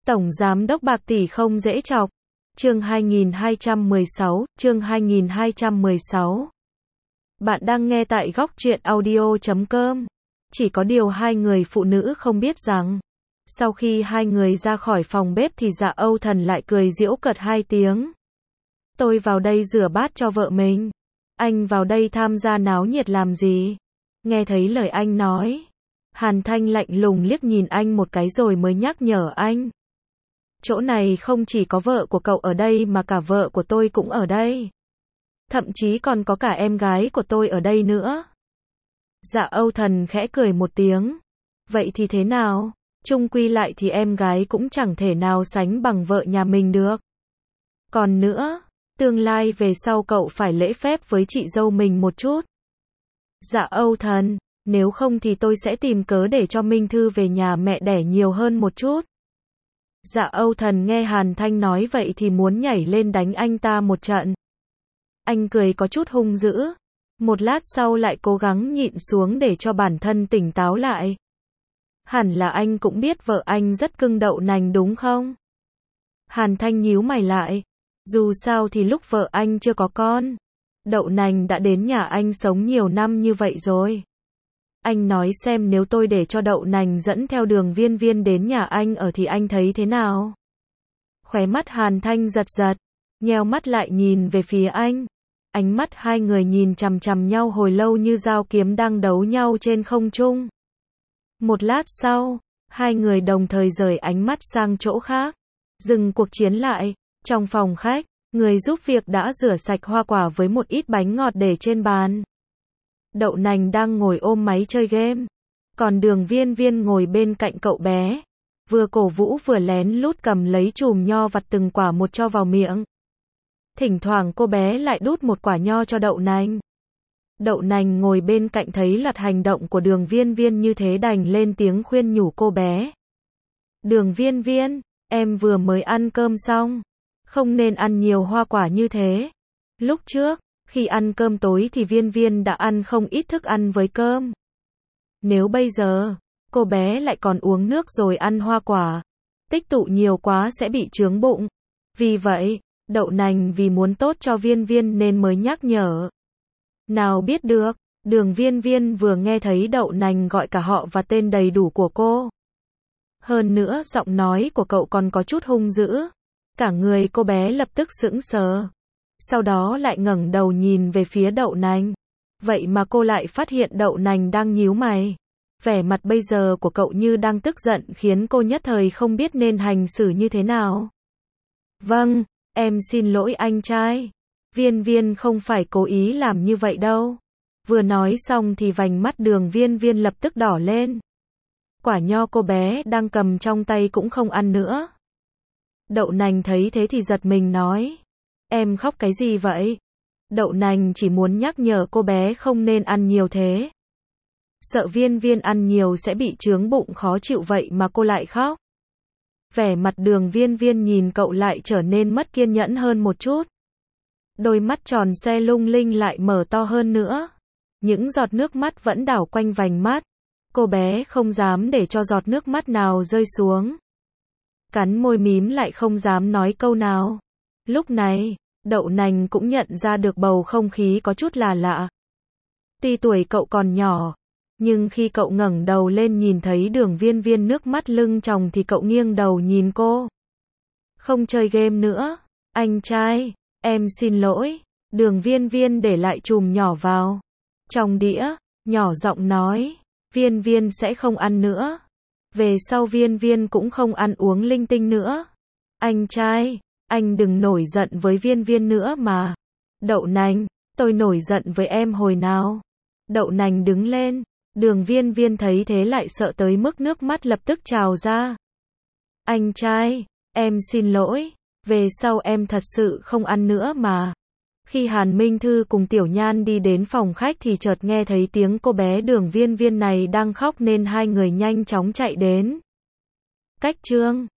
Tổng Giám đốc bạc tỷ không dễ chọc. Chương 2216, chương 2216. Bạn đang nghe tại góc truyện audio.com. Chỉ có điều hai người phụ nữ không biết rằng, sau khi hai người ra khỏi phòng bếp thì Dạ Âu Thần lại cười giễu cợt hai tiếng. Tôi vào đây rửa bát cho vợ mình. Anh vào đây tham gia náo nhiệt làm gì? Nghe thấy lời anh nói, Hàn Thanh lạnh lùng liếc nhìn anh một cái rồi mới nhắc nhở anh. Chỗ này không chỉ có vợ của cậu ở đây mà cả vợ của tôi cũng ở đây. Thậm chí còn có cả em gái của tôi ở đây nữa. Dạ Âu Thần khẽ cười một tiếng. Vậy thì thế nào? Chung quy lại thì em gái cũng chẳng thể nào sánh bằng vợ nhà mình được. Còn nữa, tương lai về sau cậu phải lễ phép với chị dâu mình một chút. Dạ Âu Thần, nếu không thì tôi sẽ tìm cớ để cho Minh Thư về nhà mẹ đẻ nhiều hơn một chút. Dạ Âu Thần nghe Hàn Thanh nói vậy thì muốn nhảy lên đánh anh ta một trận. Anh cười có chút hung dữ. Một lát sau lại cố gắng nhịn xuống để cho bản thân tỉnh táo lại. Hẳn là anh cũng biết vợ anh rất cưng Đậu Nành đúng không? Hàn Thanh nhíu mày lại. Dù sao thì lúc vợ anh chưa có con, Đậu Nành đã đến nhà anh sống nhiều năm như vậy rồi. Anh nói xem nếu tôi để cho Đậu Nành dẫn theo Đường Viên Viên đến nhà anh ở thì anh thấy thế nào? Khóe mắt Hàn Thanh giật giật, nheo mắt lại nhìn về phía anh. Ánh mắt hai người nhìn chằm chằm nhau hồi lâu như dao kiếm đang đấu nhau trên không trung. Một lát sau, hai người đồng thời rời ánh mắt sang chỗ khác, dừng cuộc chiến lại. Trong phòng khách, người giúp việc đã rửa sạch hoa quả với một ít bánh ngọt để trên bàn. Đậu Nành đang ngồi ôm máy chơi game, còn Đường Viên Viên ngồi bên cạnh cậu bé, vừa cổ vũ vừa lén lút cầm lấy chùm nho vặt từng quả một cho vào miệng. Thỉnh thoảng cô bé lại đút một quả nho cho Đậu Nành. Đậu Nành ngồi bên cạnh thấy loạt hành động của Đường Viên Viên như thế đành lên tiếng khuyên nhủ cô bé. Đường Viên Viên, em vừa mới ăn cơm xong, không nên ăn nhiều hoa quả như thế. Lúc trước, khi ăn cơm tối thì Viên Viên đã ăn không ít thức ăn với cơm. Nếu bây giờ, cô bé lại còn uống nước rồi ăn hoa quả, tích tụ nhiều quá sẽ bị chướng bụng. Vì vậy, Đậu Nành vì muốn tốt cho Viên Viên nên mới nhắc nhở. Nào biết được, Đường Viên Viên vừa nghe thấy Đậu Nành gọi cả họ và tên đầy đủ của cô. Hơn nữa giọng nói của cậu còn có chút hung dữ. Cả người cô bé lập tức sững sờ. Sau đó lại ngẩng đầu nhìn về phía Đậu Nành. Vậy mà cô lại phát hiện Đậu Nành đang nhíu mày. Vẻ mặt bây giờ của cậu như đang tức giận khiến cô nhất thời không biết nên hành xử như thế nào. Vâng, em xin lỗi anh trai. Viên Viên không phải cố ý làm như vậy đâu. Vừa nói xong thì vành mắt Đường Viên Viên lập tức đỏ lên. Quả nho cô bé đang cầm trong tay cũng không ăn nữa. Đậu Nành thấy thế thì giật mình nói. Em khóc cái gì vậy? Đậu Nành chỉ muốn nhắc nhở cô bé không nên ăn nhiều thế. Sợ Viên Viên ăn nhiều sẽ bị chướng bụng khó chịu vậy mà cô lại khóc. Vẻ mặt Đường Viên Viên nhìn cậu lại trở nên mất kiên nhẫn hơn một chút. Đôi mắt tròn xoe lung linh lại mở to hơn nữa. Những giọt nước mắt vẫn đảo quanh vành mắt. Cô bé không dám để cho giọt nước mắt nào rơi xuống. Cắn môi mím lại không dám nói câu nào. Lúc này, Đậu Nành cũng nhận ra được bầu không khí có chút là lạ. Tuy tuổi cậu còn nhỏ, nhưng khi cậu ngẩng đầu lên nhìn thấy Đường Viên Viên nước mắt lưng tròng thì cậu nghiêng đầu nhìn cô. Không chơi game nữa, anh trai, em xin lỗi. Đường Viên Viên để lại chùm nhỏ vào trong đĩa, nhỏ giọng nói, Viên Viên sẽ không ăn nữa. Về sau Viên Viên cũng không ăn uống linh tinh nữa. Anh trai, anh đừng nổi giận với Viên Viên nữa mà. Đậu Nành, tôi nổi giận với em hồi nào? Đậu Nành đứng lên. Đường Viên Viên thấy thế lại sợ tới mức nước mắt lập tức trào ra. Anh trai, em xin lỗi. Về sau em thật sự không ăn nữa mà. Khi Hàn Minh Thư cùng Tiểu Nhan đi đến phòng khách thì chợt nghe thấy tiếng cô bé Đường Viên Viên này đang khóc nên hai người nhanh chóng chạy đến. Cách chương